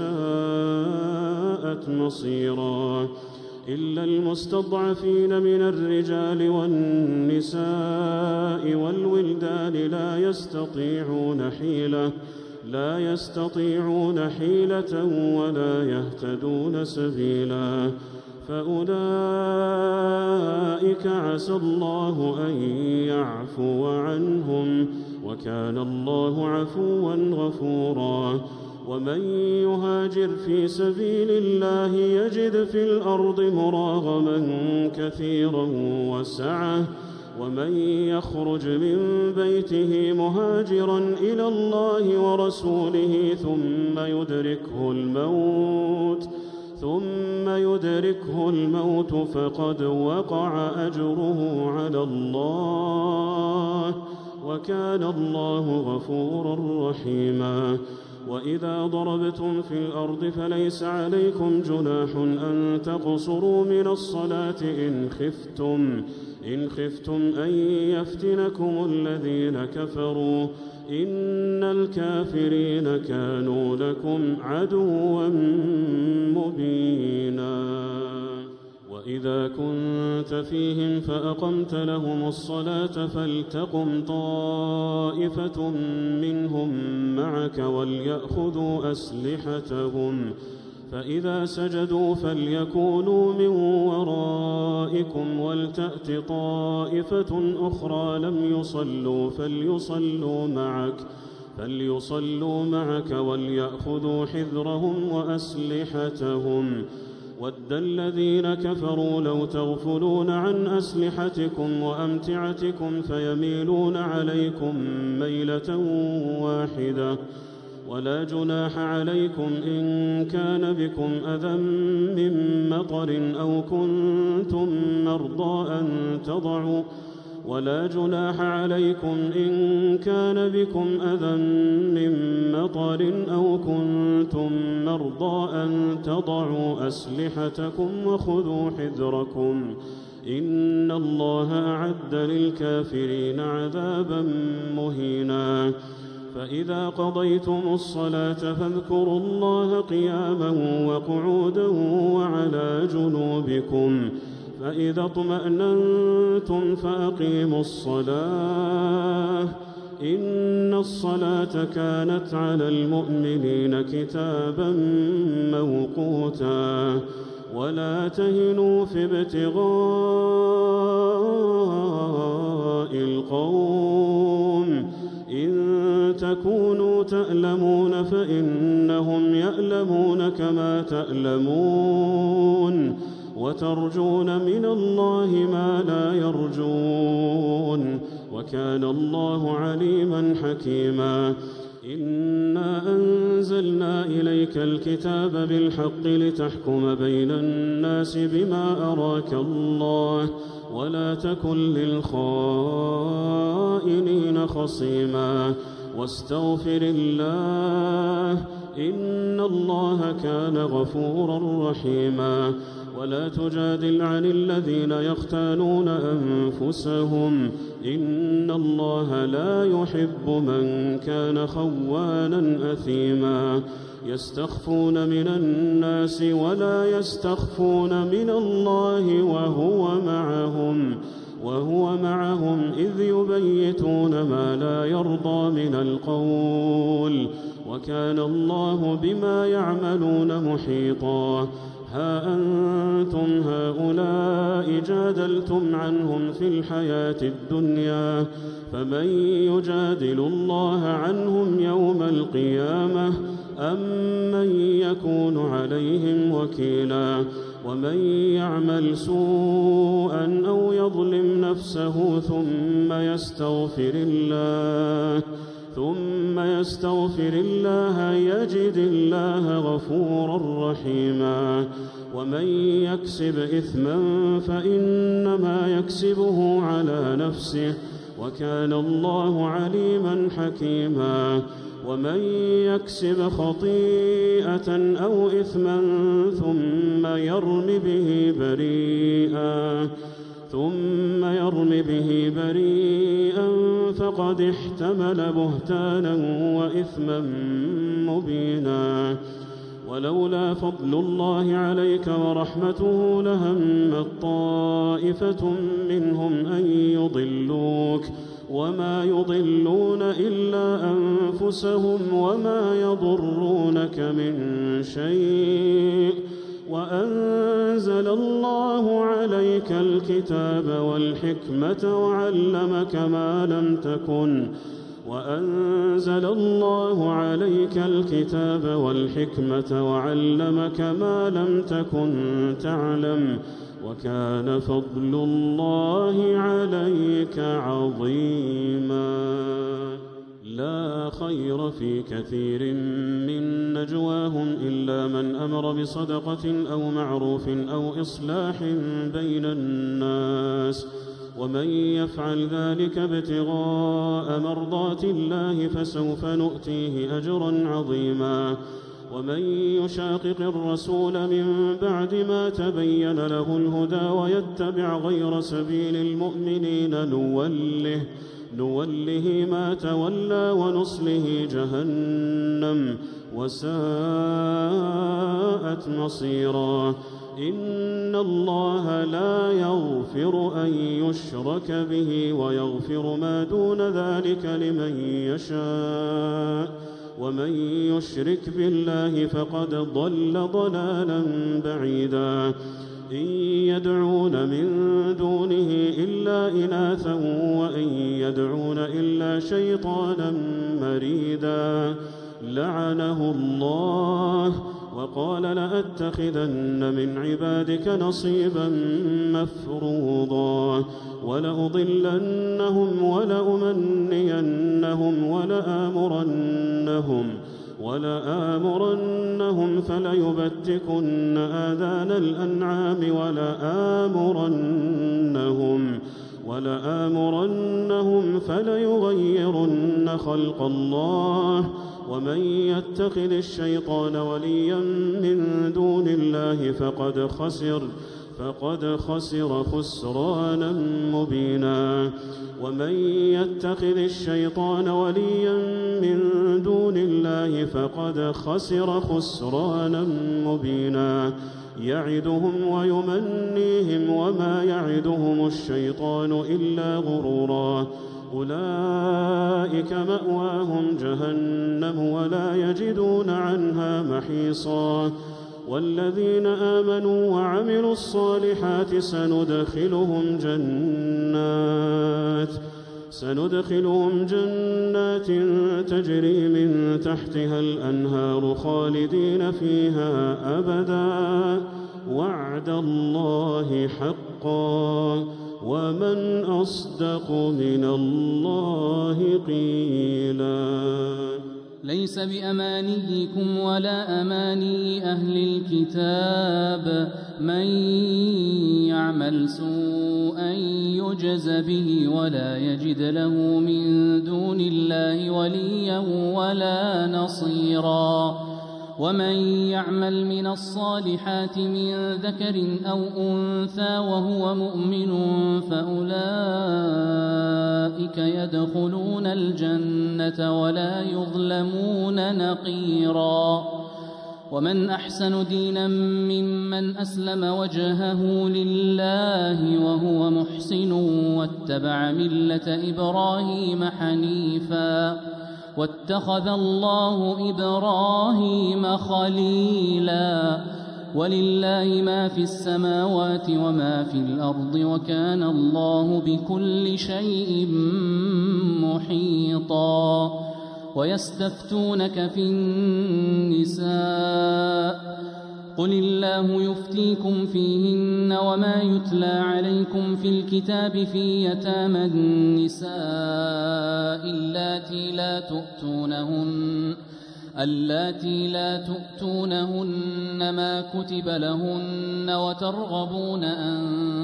وساءت مصيرا. إلا المستضعفين من الرجال والنساء والولدان لا يستطيعون حيلة لا يستطيعون حيلة ولا يهتدون سبيلا فأولئك عسى الله أن يعفو عنهم، وكان الله عفوا غفورا. ومن يهاجر في سبيل الله يجد في الأرض مراغما كثيرا وسعة، ومن يخرج من بيته مهاجرا إلى الله ورسوله ثم يدركه الموت ثم يدركه الموت فقد وقع أجره على الله، وكان الله غفورا رحيما. وإذا ضربتم في الأرض فليس عليكم جناح أن تقصروا من الصلاة إن خفتم إن خفتم أن يفتنكم الذين كفروا، إن الكافرين كانوا لكم عدوا مبينا. وإذا كنت فيهم فأقمت لهم الصلاة فلتقم طائفة منهم معك وليأخذوا أسلحتهم، فإذا سجدوا فليكونوا من ورائكم ولتأت طائفة أخرى لم يصلوا فليصلوا معك فليصلوا معك وليأخذوا حذرهم وأسلحتهم. ود الذين كفروا لو تغفلون عن أسلحتكم وأمتعتكم فيميلون عليكم ميلة واحدة، ولا جناح عليكم إن كان بكم أذى من مطر أو كنتم مرضى أن تضعوا ولا جناح عليكم إن كان بكم أذى من مطر أو كنتم مرضى أن تضعوا أسلحتكم وخذوا حذركم، إن الله أعد للكافرين عذابا مهينا. فإذا قضيتم الصلاة فاذكروا الله قياما وقعودا وعلى جنوبكم، فإذا اطمأننتم فأقيموا الصلاة، إن الصلاة كانت على المؤمنين كتابا موقوتا. ولا تهنوا في ابتغاء القوم، إن تكونوا تألمون فإنهم يألمون كما تألمون، وترجون من الله ما لا يرجون، وكان الله عليما حكيما. إنا أنزلنا إليك الكتاب بالحق لتحكم بين الناس بما أراك الله، ولا تكن للخائنين خصيما، واستغفر الله إن الله كان غفورا رحيما. ولا تجادل عن الذين يختانون أنفسهم، إن الله لا يحب من كان خوانا أثيما. يستخفون من الناس ولا يستخفون من الله وهو معهم وهو معهم إذ يبيتون ما لا يرضى من القول، وكان الله بما يعملون محيطا. ها أنتم هؤلاء جادلتم عنهم في الحياة الدنيا، فمن يجادل الله عنهم يوم القيامة أم من يكون عليهم وكيلا؟ ومن يعمل سوءا أو يظلم نفسه ثم يستغفر الله ثم يستغفر الله يجد الله غفورا رحيما. ومن يكسب إثما فإنما يكسبه على نفسه، وكان الله عليما حكيما. ومن يكسب خطيئة أو إثما ثم يرم به بريئا ثم يرم به بريئا فقد احتمل بهتانا وإثما مبينا. ولولا فضل الله عليك ورحمته لهمت طائفة منهم أن يضلوك، وما يضلون إلا أنفسهم وما يضرونك من شيء وأنزل الله عليك الكتاب والحكمة وعلمك ما لم تكن وأنزل الله عليك الكتاب والحكمة وعلمك ما لم تكن تعلم وكان فضل الله عليك عظيما. لا خير في كثير من نجواهم إلا من أمر بصدقة أو معروف أو إصلاح بين الناس ومن يفعل ذلك ابتغاء مرضات الله فسوف نؤتيه أجرا عظيما. ومن يشاقق الرسول من بعد ما تبين له الهدى ويتبع غير سبيل المؤمنين نوله نوله ما تولى ونصله جهنم وساءت مصيرا. إن الله لا يغفر أن يشرك به ويغفر ما دون ذلك لمن يشاء ومن يشرك بالله فقد ضل ضلالا بعيدا. إن يدعون من دونه إلا إناثا وإن يدعون إلا شيطانا مريدا لعنه الله وقال لأتخذن من عبادك نصيبا مفروضا ولأضلنهم ولأمنينهم ولآمرنهم ولآمرنهم فليبتكن آذان الأنعام ولآمرنهم ولآمرنهم فليغيرن خلق الله ومن يتخذ الشيطان وليا من دون الله فقد خسر فقد خسر خسرانا مبينا. ومن يتخذ الشيطان وليا من دون الله فقد خسر خسرانا مبينا. يعدهم ويمنيهم وما يعدهم الشيطان إلا غرورا. أولئك مأواهم جهنم ولا يجدون عنها محيصا. والذين آمنوا وعملوا الصالحات سندخلهم جنات سندخلهم جنات تجري من تحتها الأنهار خالدين فيها أبدا وعد الله حقا ومن أصدق من الله قيلا. ليس بأمانيكم ولا أماني أهل الكتاب من يعمل سوءا يجز به ولا يجد له من دون الله وليا ولا نصيرا. ومن يعمل من الصالحات من ذكر أو أنثى وهو مؤمن فأولئك يدخلون الجنة ولا يظلمون نقيرا. ومن أحسن دينا ممن أسلم وجهه لله وهو محسن واتبع ملة إبراهيم حنيفا واتخذ الله إبراهيم خليلا. ولله ما في السماوات وما في الأرض وكان الله بكل شيء محيطا. ويستفتونك في النساء قل الله يفتيكم فيهن وما يتلى عليكم في الكتاب في يتامى النساء اللاتي لا تؤتونهن اللاتي لا تؤتونهن ما كتب لهن وترغبون أن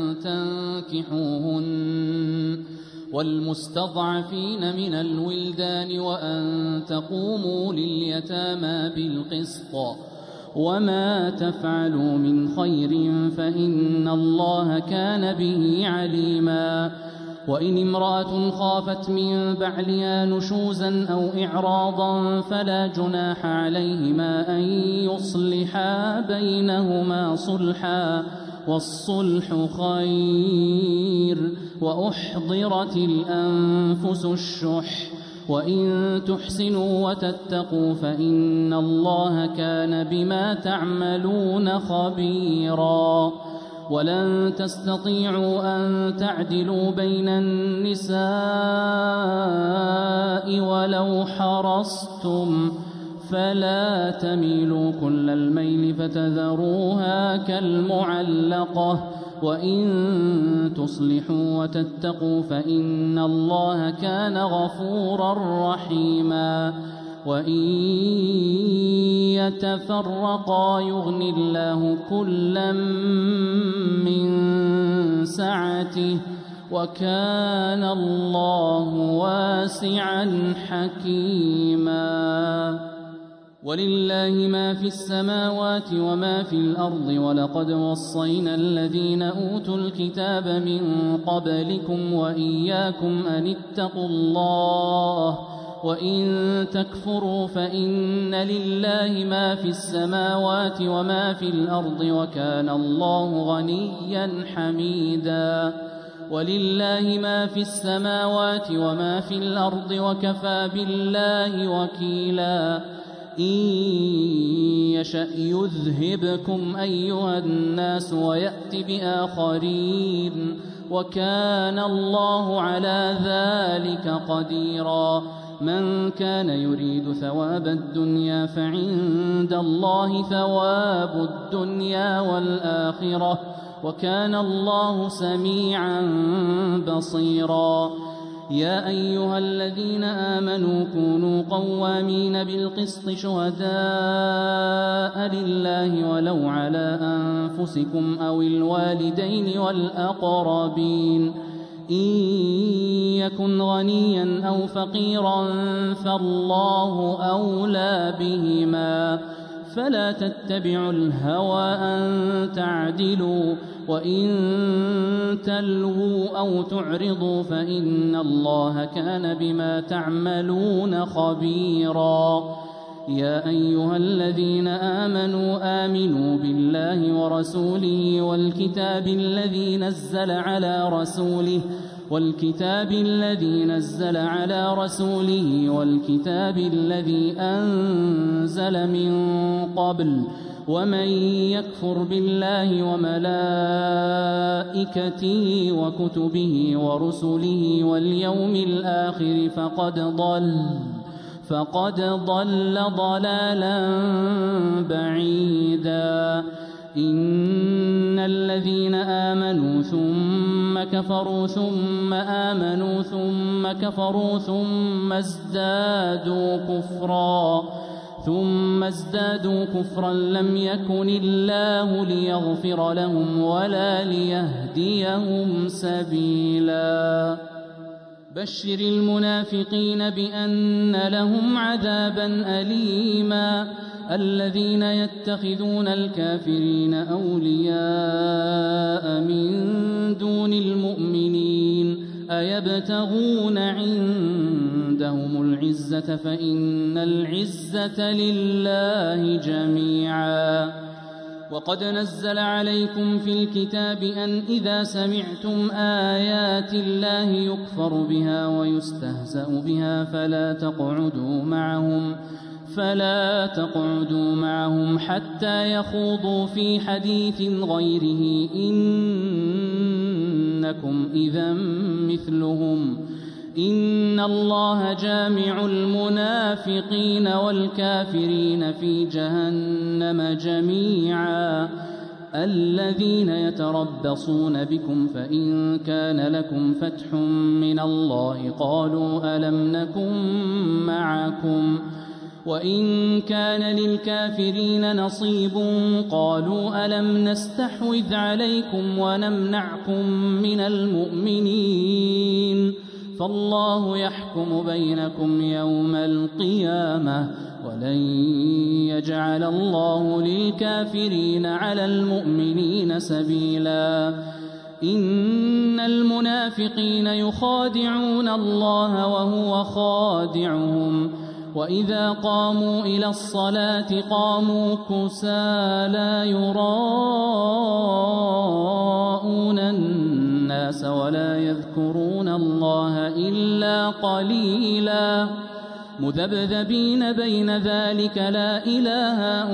تنكحوهن والمستضعفين من الولدان وأن تقوموا لليتامى بالقسط وما تفعلوا من خير فإن الله كان به عليما. وإن امرأة خافت من بعلها نشوزا أو إعراضا فلا جناح عليهما أن يصلحا بينهما صلحا والصلح خير. وأحضرت الأنفس الشح وإن تحسنوا وتتقوا فإن الله كان بما تعملون خبيرا ولن تستطيعوا أن تعدلوا بين النساء ولو حرصتم فلا تميلوا كل الميل فتذروها كالمعلقة وإن تصلحوا وتتقوا فإن الله كان غفورا رحيما وإن يتفرقا يغن الله كلا من سعته وكان الله واسعا حكيما ولله ما في السماوات وما في الأرض ولقد وصينا الذين أوتوا الكتاب من قبلكم وإياكم أن اتقوا الله وإن تكفروا فإن لله ما في السماوات وما في الأرض وكان الله غنيا حميدا ولله ما في السماوات وما في الأرض وكفى بالله وكيلا إن يشأ يذهبكم أيها الناس ويأت بآخرين وكان الله على ذلك قديرا من كان يريد ثواب الدنيا فعند الله ثواب الدنيا والآخرة وكان الله سميعا بصيرا يا أيها الذين آمنوا كونوا قوامين بالقسط شهداء لله ولو على أنفسكم أو الوالدين والأقربين إن يكن غنيا أو فقيرا فالله أولى بهما فلا تتبعوا الهوى أن تعدلوا وإن تلووا أو تعرضوا فإن الله كان بما تعملون خبيرا يا أيها الذين آمنوا آمنوا بالله ورسوله والكتاب الذي نزل على رسوله والكتاب الذي نزل على رسوله والكتاب الذي أنزل من قبل ومن يكفر بالله وملائكته وكتبه ورسله واليوم الآخر فقد ضل فقد ضل ضلالا بعيدا إن الذين آمنوا ثم كفروا ثم آمنوا ثم كفروا ثم ازدادوا كفرا ثم ازدادوا كفرا لم يكن الله ليغفر لهم ولا ليهديهم سبيلا بشر المنافقين بأن لهم عذابا أليما الذين يتخذون الكافرين أولياء من دون المؤمنين أيبتغون عندهم العزة فإن العزة لله جميعا وقد نزل عليكم في الكتاب أن إذا سمعتم آيات الله يكفر بها ويستهزأ بها فلا تقعدوا معهم فلا تقعدوا معهم حتى يخوضوا في حديث غيره إنكم إذا مثلهم إن الله جامع المنافقين والكافرين في جهنم جميعا الذين يتربصون بكم فإن كان لكم فتح من الله قالوا ألم نكن معكم وإن كان للكافرين نصيب قالوا ألم نستحوذ عليكم ونمنعكم من المؤمنين فالله يحكم بينكم يوم القيامة ولن يجعل الله للكافرين على المؤمنين سبيلا إن المنافقين يخادعون الله وهو خادعهم وإذا قاموا إلى الصلاة قاموا كسالى يراءون الناس الناس ولا يذكرون الله إلا قليلا مذبذبين بين ذلك لا إله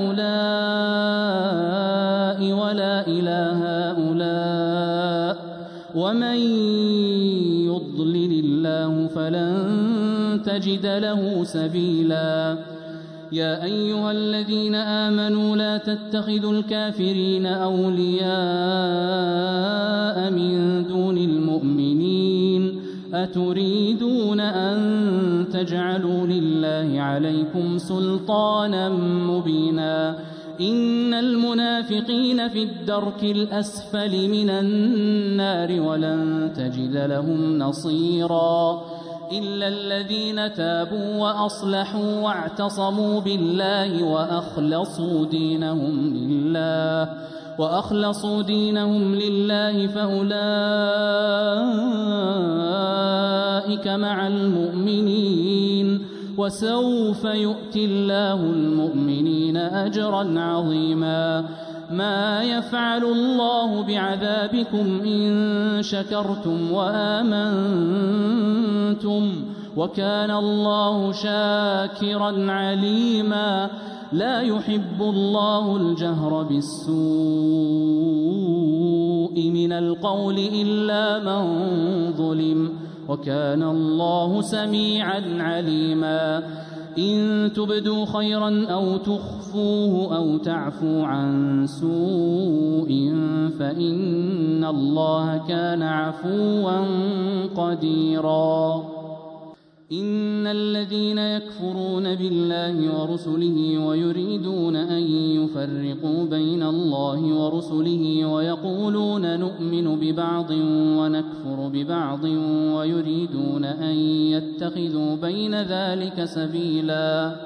هؤلاء ولا إله هؤلاء ومن يضلل الله فلن تجد له سبيلا يا أيها الذين آمنوا لا تتخذوا الكافرين أولياء من دون المؤمنين أتريدون أن تجعلوا لله عليكم سلطانا مبينا إن المنافقين في الدرك الأسفل من النار ولن تجد لهم نصيرا إلا الذين تابوا وأصلحوا واعتصموا بالله وأخلصوا دينهم لله وأخلصوا دينهم لله فأولئك مع المؤمنين وسوف يؤتي الله المؤمنين أجرا عظيما ما يفعل الله بعذابكم إن شكرتم وآمنتم وكان الله شاكرا عليما لا يحب الله الجهر بالسوء من القول إلا من ظلم وكان الله سميعا عليما إن تبدوا خيرا أو تخفوه أو تعفو عن سوء فإن الله كان عفوا قديرا إن الذين يكفرون بالله ورسله ويريدون أن يفرقوا بين الله ورسله ويقولون نؤمن ببعض ونكفر ببعض ويريدون أن يتخذوا بين ذلك سبيلا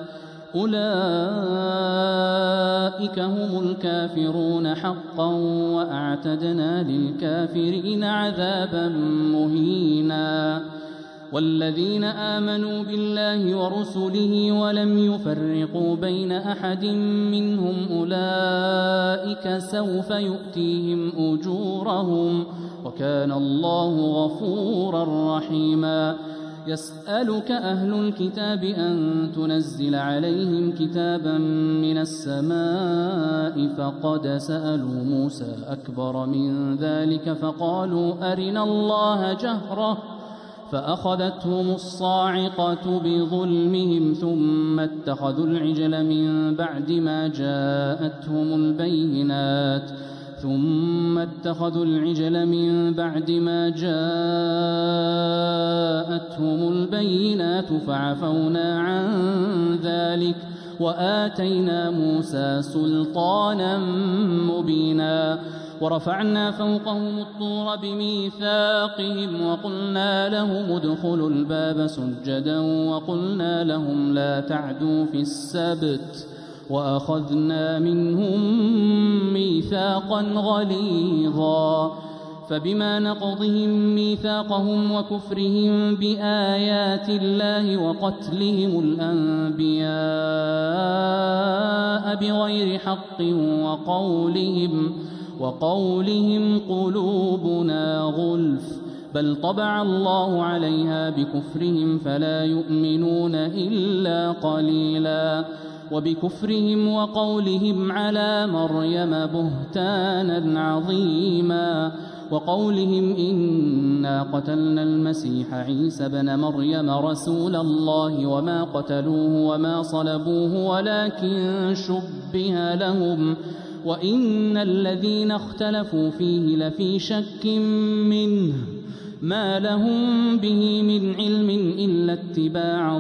أولئك هم الكافرون حقا وأعتدنا للكافرين عذابا مهينا والذين آمنوا بالله ورسله ولم يفرقوا بين أحد منهم أولئك سوف يؤتيهم أجورهم وكان الله غفورا رحيما يسألك أهل الكتاب أن تنزل عليهم كتابا من السماء فقد سألوا موسى أكبر من ذلك فقالوا أرنا الله جهرة فأخذتهم الصاعقة بظلمهم ثم اتخذوا العجل من بعد ما جاءتهم البينات ثم اتخذوا العجل من بعد ما جاءتهم البينات فعفونا عن ذلك وآتينا موسى سلطانا مبينا ورفعنا فوقهم الطور بميثاقهم وقلنا لهم ادخلوا الباب سجدا وقلنا لهم لا تعدوا في السبت وأخذنا منهم ميثاقا غليظا فبما نقضهم ميثاقهم وكفرهم بآيات الله وقتلهم الأنبياء بغير حق وقولهم وقولهم قلوبنا غلف بل طبع الله عليها بكفرهم فلا يؤمنون إلا قليلا وبكفرهم وقولهم على مريم بهتانا عظيما وقولهم إنا قتلنا المسيح عيسى بن مريم رسول الله وما قتلوه وما صلبوه ولكن شبه لهم وإن الذين اختلفوا فيه لفي شك منه ما لهم به من علم إلا اتباع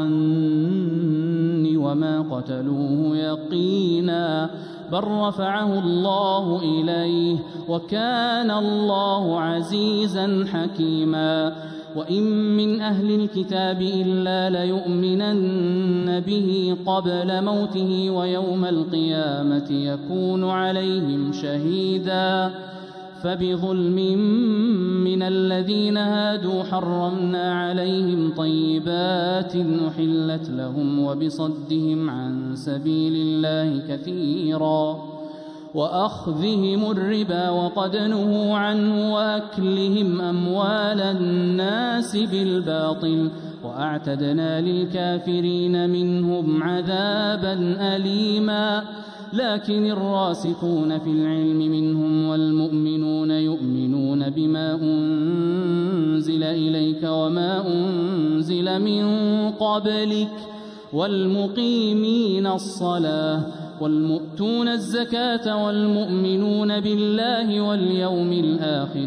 الظن وما قتلوه يقينا بل رفعه الله إليه وكان الله عزيزا حكيما وإن من أهل الكتاب إلا ليؤمنن به قبل موته ويوم القيامة يكون عليهم شهيدا فبظلم من الذين هادوا حرمنا عليهم طيبات أحلت لهم وبصدهم عن سبيل الله كثيرا وأخذهم الربا وقد نهوا عنه وأكلهم أموال الناس بالباطل وأعتدنا للكافرين منهم عذابا أليما. لكن الراسخون في العلم منهم والمؤمنون يؤمنون بما أنزل إليك وما أنزل من قبلك والمقيمين الصلاة والمؤتون الزكاة والمؤمنون بالله واليوم الآخر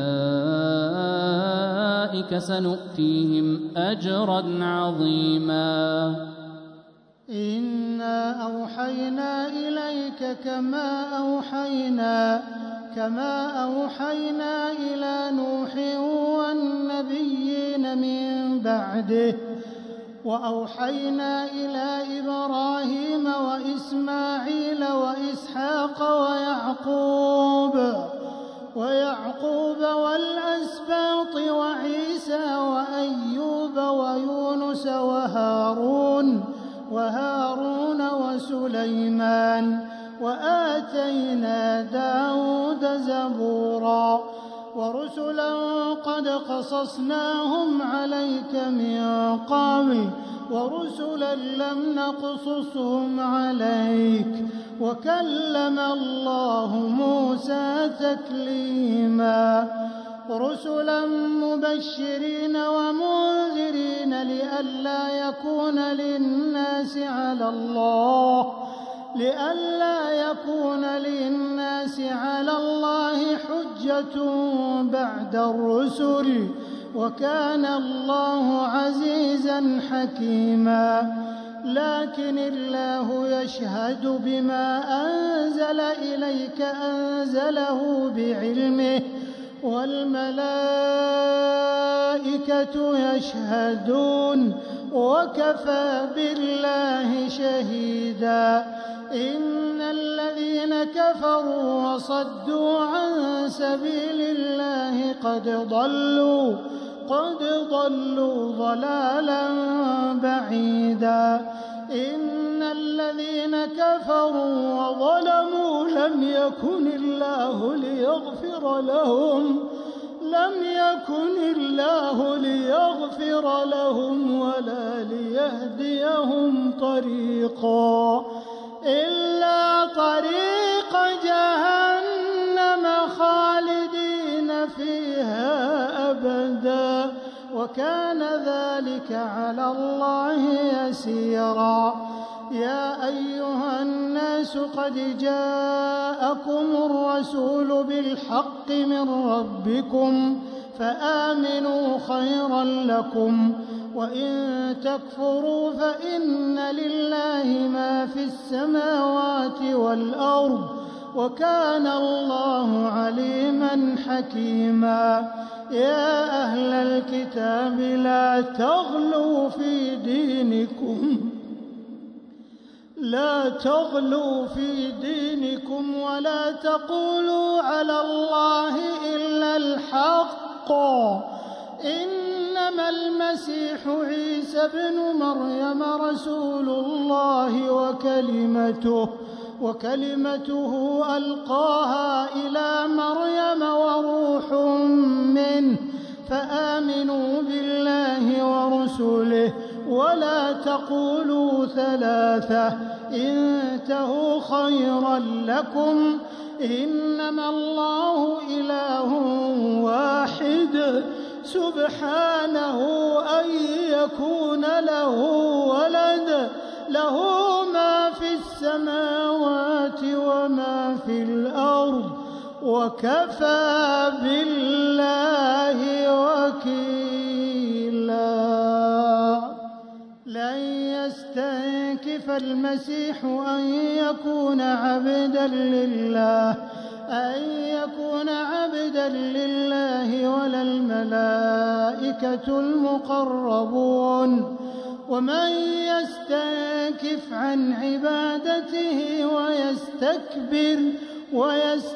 أولئك سنؤتيهم أجرا عظيما. إنا أوحينا إليك كما أوحينا كما أوحينا إلى نوح والنبيين من بعده وأوحينا إلى إبراهيم وإسماعيل وإسحاق ويعقوب ويعقوب والأسباط وعيسى وأيوب ويونس وهارون وهارون وسليمان وآتينا داود زبورا ورسلا قد قصصناهم عليك من قبل ورسلا لم نقصصهم عليك وكلم الله موسى تكليما رسلا مبشرين ومنذرين لئلا يكون للناس على الله لئلا يكون للناس على الله حجة بعد الرسل وكان الله عزيزا حكيما. لكن الله يشهد بما أنزل إليك أنزله بعلمه والملائكة يشهدون وكفى بالله شهيدا. إن الذين كفروا وصدوا عن سبيل الله قد ضلوا قد ضلوا ضلالا بعيدا. إن الذين كفروا وظلموا لم يكن الله ليغفر لهم لم يكن الله ليغفر لهم ولا ليهديهم طريقا إلا طريق جهنم خالدين فيها أبدا وكان ذلك على الله يسيرا. يا أيها الناس قد جاءكم الرسول بالحق من ربكم فآمنوا خيرا لكم وإن تكفروا فإن لله ما في السماوات والأرض وكان الله عليما حكيما. يا أهل الكتاب لا تغلوا في دينكم لا تغلوا في دينكم ولا تقولوا على الله إلا الحق إنما المسيح عيسى ابن مريم رسول الله وكلمته وكلمته ألقاها إلى مريم وروح منه فآمنوا بالله ورسله ولا تقولوا ثلاثة انتهوا خيرا لكم إنما الله إله واحد سبحانه أن يكون له ولد له ما في السماوات وما في الأرض وكفى بالله وكيلا. لن يستنكف المسيح أن يكون عبدا لله أن يكون عبدا لله ولا الملائكة المقربون ومن يستنكف عن عبادته ويستكبر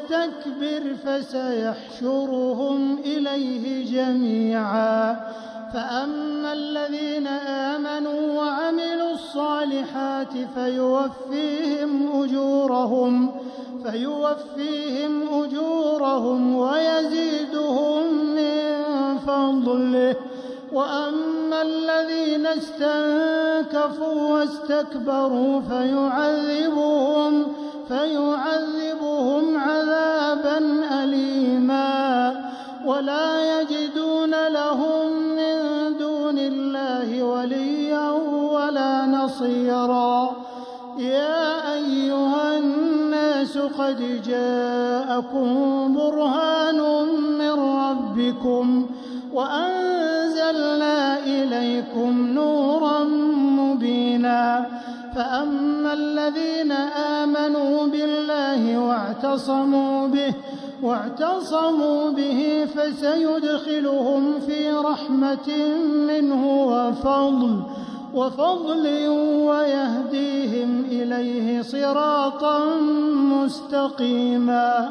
ويستكبر فسيحشرهم إليه جميعا فأما الذين آمنوا وعملوا الصالحات فيوفيهم أجورهم فيوفيهم أجورهم ويزيدهم من فضله. وأما الذين استنكفوا واستكبروا فيعذبهم فيعذبهم عذابا أليما ولا يجدون لهم من دون الله وليا ولا نصيرا. يا أيها الناس قد جاءكم برهان من ربكم وأنزلنا إليكم نورا مبينا. فأما الذين آمنوا بالله واعتصموا به واعتصموا به فسيدخلهم في رحمة منه وفضل وفضل ويهديهم إليه صراطا مستقيما.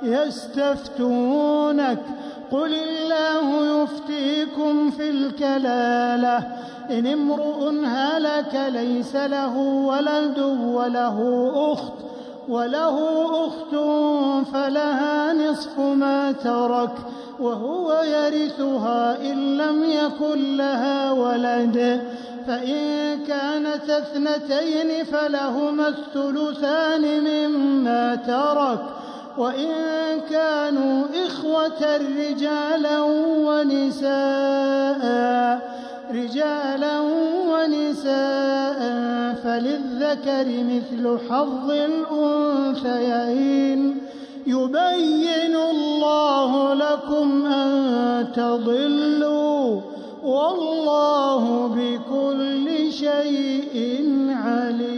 يستفتونك قل الله يفتيكم في الكلالة إن امرؤ هلك ليس له ولد وله أخت وله أخت فلها نصف ما ترك وهو يرثها إن لم يكن لها ولد فإن كانت اثنتين فلهما الثلثان مما ترك وإن كانوا إخوة رجالا ونساء رجالا ونساء فللذكر مثل حظ الأنثيين. يبين الله لكم أن تضلوا والله بكل شيء عليم.